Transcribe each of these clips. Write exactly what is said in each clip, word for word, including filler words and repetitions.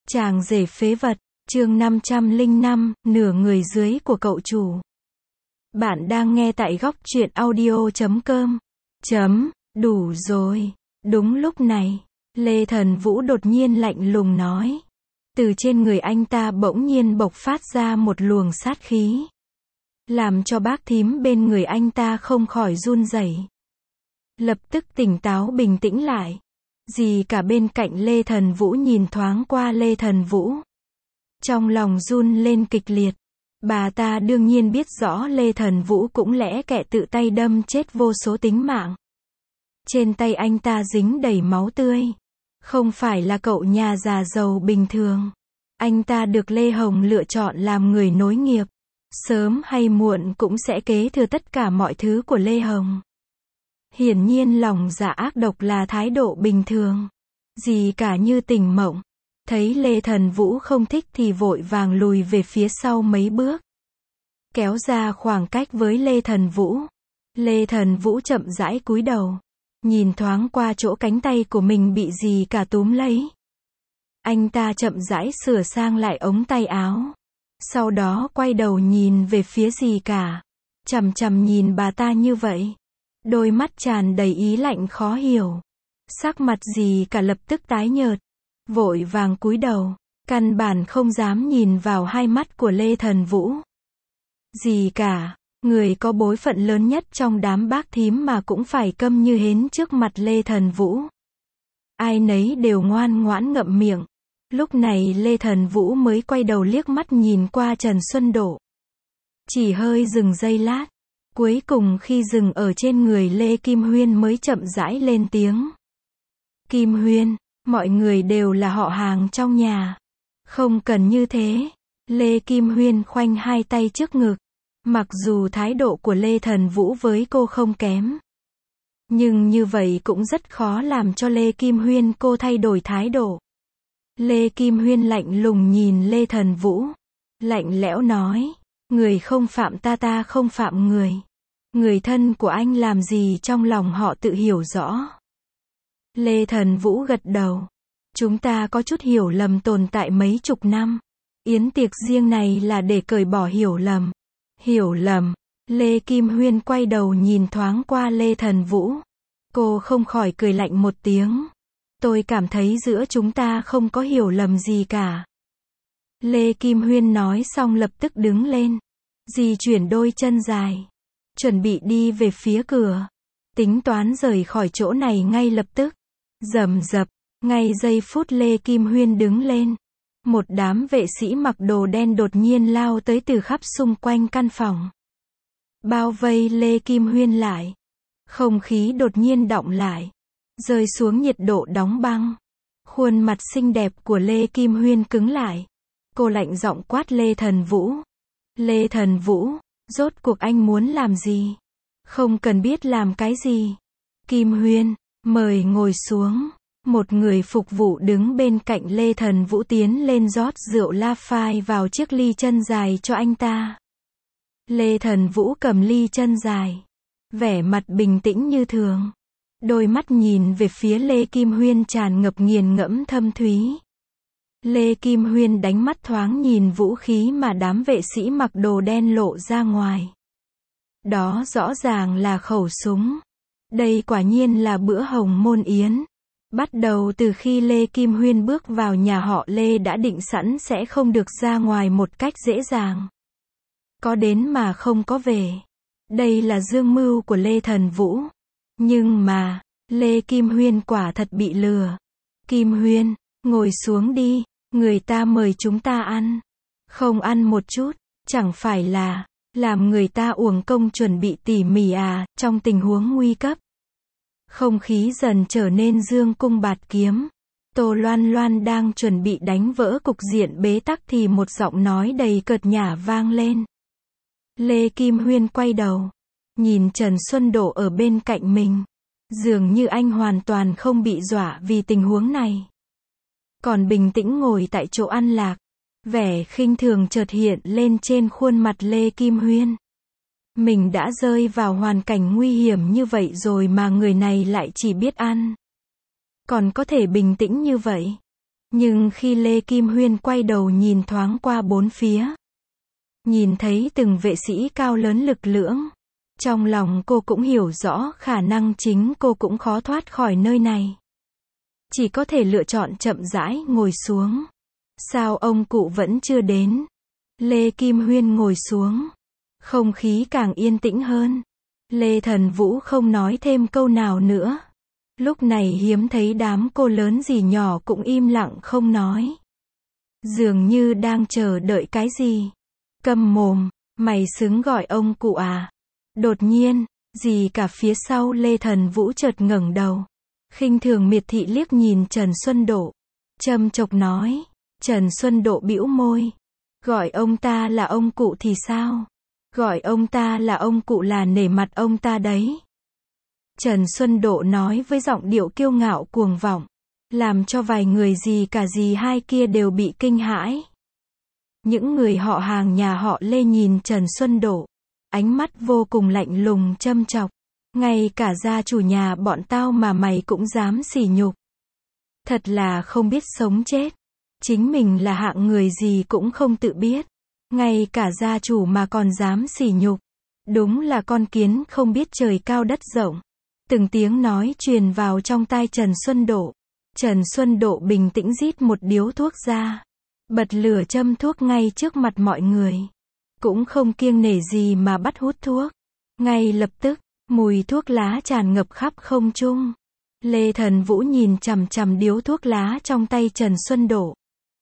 Chàng rể phế vật, chương năm trăm lẻ năm, nửa người dưới của cậu chủ. Bạn đang nghe tại góc truyện audio chấm com. Chấm, đủ rồi. Đúng lúc này, Lê Thần Vũ đột nhiên lạnh lùng nói. Từ trên người anh ta bỗng nhiên bộc phát ra một luồng sát khí, làm cho bác thím bên người anh ta không khỏi run rẩy. Lập tức tỉnh táo bình tĩnh lại. Dì cả bên cạnh Lê Thần Vũ nhìn thoáng qua Lê Thần Vũ, trong lòng run lên kịch liệt. Bà ta đương nhiên biết rõ Lê Thần Vũ cũng lẽ kẻ tự tay đâm chết vô số tính mạng. Trên tay anh ta dính đầy máu tươi. Không phải là cậu nhà già giàu bình thường. Anh ta được Lê Hồng lựa chọn làm người nối nghiệp. Sớm hay muộn cũng sẽ kế thừa tất cả mọi thứ của Lê Hồng. Hiển nhiên lòng dạ ác độc là thái độ bình thường. Dì cả như tỉnh mộng. Thấy Lê Thần Vũ không thích thì vội vàng lùi về phía sau mấy bước, kéo ra khoảng cách với Lê Thần Vũ. Lê Thần Vũ chậm rãi cúi đầu, nhìn thoáng qua chỗ cánh tay của mình bị dì cả túm lấy. Anh ta chậm rãi sửa sang lại ống tay áo, sau đó quay đầu nhìn về phía dì cả, chằm chằm nhìn bà ta như vậy, đôi mắt tràn đầy ý lạnh khó hiểu. Sắc mặt dì cả lập tức tái nhợt, vội vàng cúi đầu, căn bản không dám nhìn vào hai mắt của Lê Thần Vũ. Dì cả, người có bối phận lớn nhất trong đám bác thím mà cũng phải câm như hến trước mặt Lê Thần Vũ. Ai nấy đều ngoan ngoãn ngậm miệng. Lúc này Lê Thần Vũ mới quay đầu liếc mắt nhìn qua Trần Xuân Độ. Chỉ hơi dừng giây lát, cuối cùng khi dừng ở trên người Lê Kim Huyên mới chậm rãi lên tiếng. Kim Huyên, mọi người đều là họ hàng trong nhà. Không cần như thế. Lê Kim Huyên khoanh hai tay trước ngực. Mặc dù thái độ của Lê Thần Vũ với cô không kém, nhưng như vậy cũng rất khó làm cho Lê Kim Huyên cô thay đổi thái độ. Lê Kim Huyên lạnh lùng nhìn Lê Thần Vũ, lạnh lẽo nói, người không phạm ta ta không phạm người. Người thân của anh làm gì trong lòng họ tự hiểu rõ. Lê Thần Vũ gật đầu. Chúng ta có chút hiểu lầm tồn tại mấy chục năm. Yến tiệc riêng này là để cởi bỏ hiểu lầm. Hiểu lầm. Lê Kim Huyên quay đầu nhìn thoáng qua Lê Thần Vũ. Cô không khỏi cười lạnh một tiếng. Tôi cảm thấy giữa chúng ta không có hiểu lầm gì cả. Lê Kim Huyên nói xong lập tức đứng lên. Dì chuyển đôi chân dài, chuẩn bị đi về phía cửa, tính toán rời khỏi chỗ này ngay lập tức. Rầm rập, ngay giây phút Lê Kim Huyên đứng lên, một đám vệ sĩ mặc đồ đen đột nhiên lao tới từ khắp xung quanh căn phòng, bao vây Lê Kim Huyên lại. Không khí đột nhiên đọng lại, rơi xuống nhiệt độ đóng băng. Khuôn mặt xinh đẹp của Lê Kim Huyên cứng lại. Cô lạnh giọng quát Lê Thần Vũ. Lê Thần Vũ, rốt cuộc anh muốn làm gì? Không cần biết làm cái gì. Kim Huyên, mời ngồi xuống. Một người phục vụ đứng bên cạnh Lê Thần Vũ tiến lên rót rượu La Phai vào chiếc ly chân dài cho anh ta. Lê Thần Vũ cầm ly chân dài, vẻ mặt bình tĩnh như thường. Đôi mắt nhìn về phía Lê Kim Huyên tràn ngập nghiền ngẫm thâm thúy. Lê Kim Huyên đánh mắt thoáng nhìn vũ khí mà đám vệ sĩ mặc đồ đen lộ ra ngoài. Đó rõ ràng là khẩu súng. Đây quả nhiên là bữa hồng môn yến. Bắt đầu từ khi Lê Kim Huyên bước vào nhà họ Lê đã định sẵn sẽ không được ra ngoài một cách dễ dàng. Có đến mà không có về. Đây là dương mưu của Lê Thần Vũ. Nhưng mà, Lê Kim Huyên quả thật bị lừa. Kim Huyên, ngồi xuống đi. Người ta mời chúng ta ăn. Không ăn một chút, chẳng phải là làm người ta uổng công chuẩn bị tỉ mỉ à, trong tình huống nguy cấp. Không khí dần trở nên dương cung bạt kiếm. Tô Loan Loan đang chuẩn bị đánh vỡ cục diện bế tắc thì một giọng nói đầy cợt nhả vang lên. Lê Kim Huyên quay đầu, nhìn Trần Xuân Độ ở bên cạnh mình. Dường như anh hoàn toàn không bị dọa vì tình huống này, còn bình tĩnh ngồi tại chỗ ăn lạc. Vẻ khinh thường chợt hiện lên trên khuôn mặt Lê Kim Huyên. Mình đã rơi vào hoàn cảnh nguy hiểm như vậy rồi mà người này lại chỉ biết ăn, còn có thể bình tĩnh như vậy. Nhưng khi Lê Kim Huyên quay đầu nhìn thoáng qua bốn phía, nhìn thấy từng vệ sĩ cao lớn lực lưỡng, trong lòng cô cũng hiểu rõ khả năng chính cô cũng khó thoát khỏi nơi này. Chỉ có thể lựa chọn chậm rãi ngồi xuống. Sao ông cụ vẫn chưa đến? Lê Kim Huyên ngồi xuống. Không khí càng yên tĩnh hơn. Lê Thần Vũ không nói thêm câu nào nữa. Lúc này hiếm thấy đám cô lớn gì nhỏ cũng im lặng không nói. Dường như đang chờ đợi cái gì. Câm mồm, mày xứng gọi ông cụ à? Đột nhiên, gì cả phía sau Lê Thần Vũ chợt ngẩng đầu. Khinh thường miệt thị liếc nhìn Trần Xuân Độ. Châm chọc nói. Trần Xuân Độ bĩu môi. Gọi ông ta là ông cụ thì sao? Gọi ông ta là ông cụ là nể mặt ông ta đấy. Trần Xuân Độ nói với giọng điệu kiêu ngạo cuồng vọng, làm cho vài người gì cả gì hai kia đều bị kinh hãi. Những người họ hàng nhà họ Lê nhìn Trần Xuân Độ, ánh mắt vô cùng lạnh lùng châm chọc. Ngay cả gia chủ nhà bọn tao mà mày cũng dám sỉ nhục. Thật là không biết sống chết. Chính mình là hạng người gì cũng không tự biết. Ngay cả gia chủ mà còn dám sỉ nhục. Đúng là con kiến không biết trời cao đất rộng. Từng tiếng nói truyền vào trong tai Trần Xuân Độ. Trần Xuân Độ bình tĩnh rít một điếu thuốc ra. Bật lửa châm thuốc ngay trước mặt mọi người. Cũng không kiêng nể gì mà bắt hút thuốc. Ngay lập tức, mùi thuốc lá tràn ngập khắp không trung. Lê Thần Vũ nhìn chằm chằm điếu thuốc lá trong tay Trần Xuân Độ.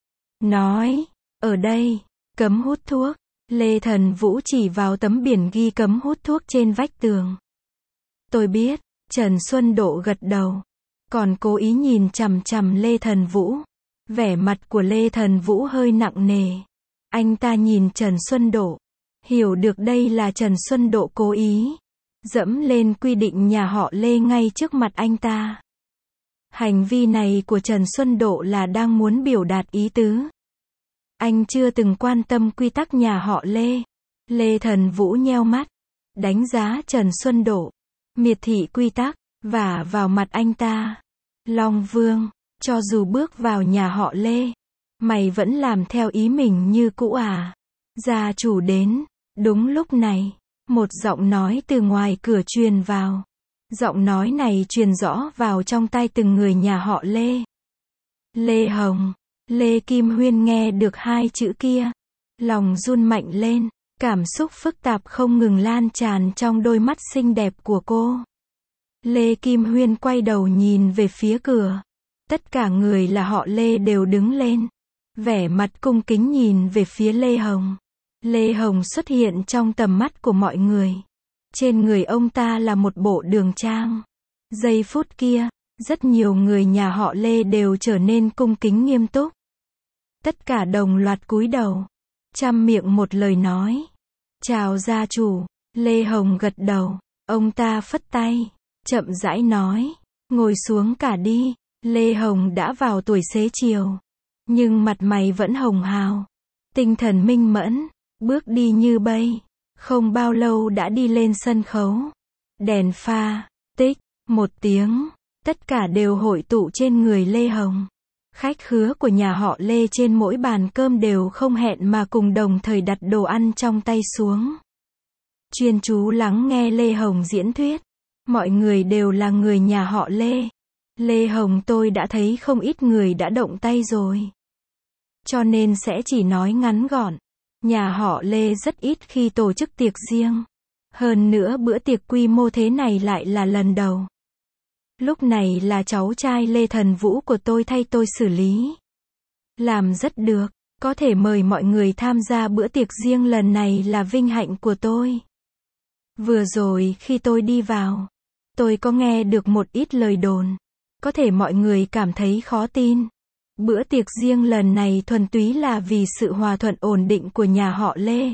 Nói, ở đây, cấm hút thuốc. Lê Thần Vũ chỉ vào tấm biển ghi cấm hút thuốc trên vách tường. Tôi biết, Trần Xuân Độ gật đầu. Còn cố ý nhìn chằm chằm Lê Thần Vũ. Vẻ mặt của Lê Thần Vũ hơi nặng nề. Anh ta nhìn Trần Xuân Độ. Hiểu được đây là Trần Xuân Độ cố ý dẫm lên quy định nhà họ Lê ngay trước mặt anh ta. Hành vi này của Trần Xuân Độ là đang muốn biểu đạt ý tứ. Anh chưa từng quan tâm quy tắc nhà họ Lê. Lê Thần Vũ nheo mắt, đánh giá Trần Xuân Độ, miệt thị quy tắc, vả vào mặt anh ta. Long Vương, cho dù bước vào nhà họ Lê, mày vẫn làm theo ý mình như cũ à? Gia chủ đến. Đúng lúc này, một giọng nói từ ngoài cửa truyền vào. Giọng nói này truyền rõ vào trong tai từng người nhà họ Lê. Lê Hồng. Lê Kim Huyên nghe được hai chữ kia. Lòng run mạnh lên. Cảm xúc phức tạp không ngừng lan tràn trong đôi mắt xinh đẹp của cô. Lê Kim Huyên quay đầu nhìn về phía cửa. Tất cả người là họ Lê đều đứng lên. Vẻ mặt cung kính nhìn về phía Lê Hồng. Lê Hồng xuất hiện trong tầm mắt của mọi người. Trên người ông ta là một bộ đường trang. Giây phút kia, rất nhiều người nhà họ Lê đều trở nên cung kính nghiêm túc. Tất cả đồng loạt cúi đầu, chăm miệng một lời nói. Chào gia chủ. Lê Hồng gật đầu. Ông ta phất tay, chậm rãi nói. Ngồi xuống cả đi. Lê Hồng đã vào tuổi xế chiều, nhưng mặt mày vẫn hồng hào. Tinh thần minh mẫn, bước đi như bay. Không bao lâu đã đi lên sân khấu. Đèn pha, tích, một tiếng. Tất cả đều hội tụ trên người Lê Hồng. Khách khứa của nhà họ Lê trên mỗi bàn cơm đều không hẹn mà cùng đồng thời đặt đồ ăn trong tay xuống. Chuyên chú lắng nghe Lê Hồng diễn thuyết. Mọi người đều là người nhà họ Lê. Lê Hồng tôi đã thấy không ít người đã động tay rồi. Cho nên sẽ chỉ nói ngắn gọn. Nhà họ Lê rất ít khi tổ chức tiệc riêng. Hơn nữa bữa tiệc quy mô thế này lại là lần đầu. Lúc này là cháu trai Lê Thần Vũ của tôi thay tôi xử lý. Làm rất được. Có thể mời mọi người tham gia bữa tiệc riêng lần này là vinh hạnh của tôi. Vừa rồi khi tôi đi vào, tôi có nghe được một ít lời đồn. Có thể mọi người cảm thấy khó tin. Bữa tiệc riêng lần này thuần túy là vì sự hòa thuận ổn định của nhà họ Lê.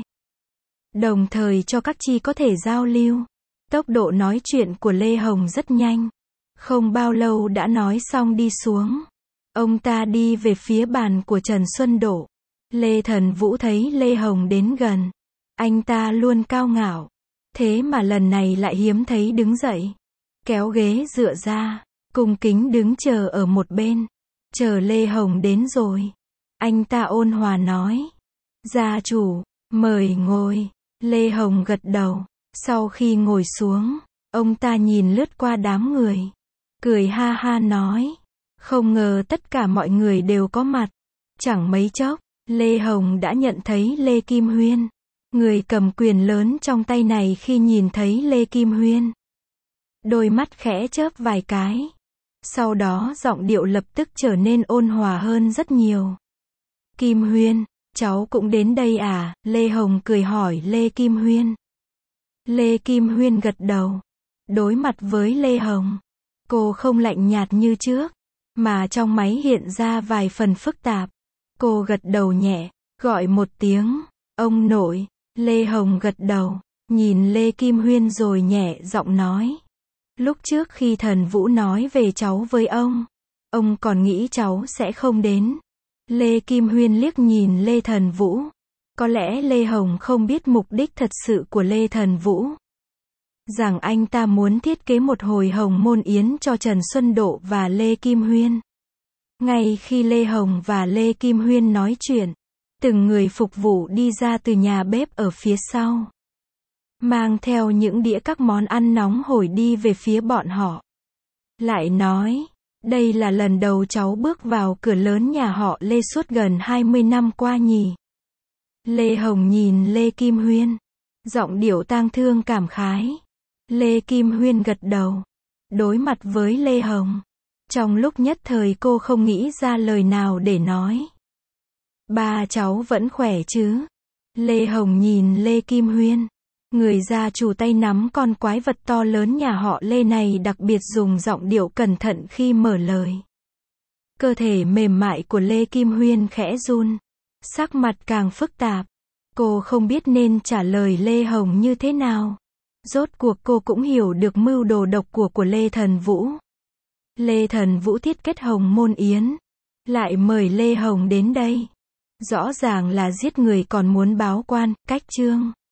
Đồng thời cho các chi có thể giao lưu. Tốc độ nói chuyện của Lê Hồng rất nhanh. Không bao lâu đã nói xong đi xuống. Ông ta đi về phía bàn của Trần Xuân Độ. Lê Thần Vũ thấy Lê Hồng đến gần. Anh ta luôn cao ngạo. Thế mà lần này lại hiếm thấy đứng dậy. Kéo ghế dựa ra. Cung kính đứng chờ ở một bên. chờ Lê Hồng đến rồi. Anh ta ôn hòa nói. Gia chủ, mời ngồi. Lê Hồng gật đầu. Sau khi ngồi xuống, ông ta nhìn lướt qua đám người. Cười ha ha nói. Không ngờ tất cả mọi người đều có mặt. Chẳng mấy chốc, Lê Hồng đã nhận thấy Lê Kim Huyên. Người cầm quyền lớn trong tay này khi nhìn thấy Lê Kim Huyên. Đôi mắt khẽ chớp vài cái. Sau đó giọng điệu lập tức trở nên ôn hòa hơn rất nhiều. Kim Huyên, cháu cũng đến đây à? Lê Hồng cười hỏi Lê Kim Huyên. Lê Kim Huyên gật đầu. Đối mặt với Lê Hồng, cô không lạnh nhạt như trước, mà trong máy hiện ra vài phần phức tạp. Cô gật đầu nhẹ, gọi một tiếng, ông nội. Lê Hồng gật đầu, nhìn Lê Kim Huyên rồi nhẹ giọng nói. Lúc trước khi Thần Vũ nói về cháu với ông, ông còn nghĩ cháu sẽ không đến. Lê Kim Huyên liếc nhìn Lê Thần Vũ. Có lẽ Lê Hồng không biết mục đích thật sự của Lê Thần Vũ. Rằng anh ta muốn thiết kế một hồi hồng môn yến cho Trần Xuân Độ và Lê Kim Huyên. Ngay khi Lê Hồng và Lê Kim Huyên nói chuyện, từng người phục vụ đi ra từ nhà bếp ở phía sau. Mang theo những đĩa các món ăn nóng hổi đi về phía bọn họ. Lại nói, đây là lần đầu cháu bước vào cửa lớn nhà họ Lê suốt gần hai mươi năm qua nhỉ. Lê Hồng nhìn Lê Kim Huyên. Giọng điệu tang thương cảm khái. Lê Kim Huyên gật đầu. Đối mặt với Lê Hồng. Trong lúc nhất thời cô không nghĩ ra lời nào để nói. Ba cháu vẫn khỏe chứ? Lê Hồng nhìn Lê Kim Huyên. Người gia chủ tay nắm con quái vật to lớn nhà họ Lê này đặc biệt dùng giọng điệu cẩn thận khi mở lời. Cơ thể mềm mại của Lê Kim Huyên khẽ run. Sắc mặt càng phức tạp. Cô không biết nên trả lời Lê Hồng như thế nào. Rốt cuộc cô cũng hiểu được mưu đồ độc của của Lê Thần Vũ. Lê Thần Vũ thiết kết hồng môn yến. Lại mời Lê Hồng đến đây. Rõ ràng là giết người còn muốn báo quan, cách chương.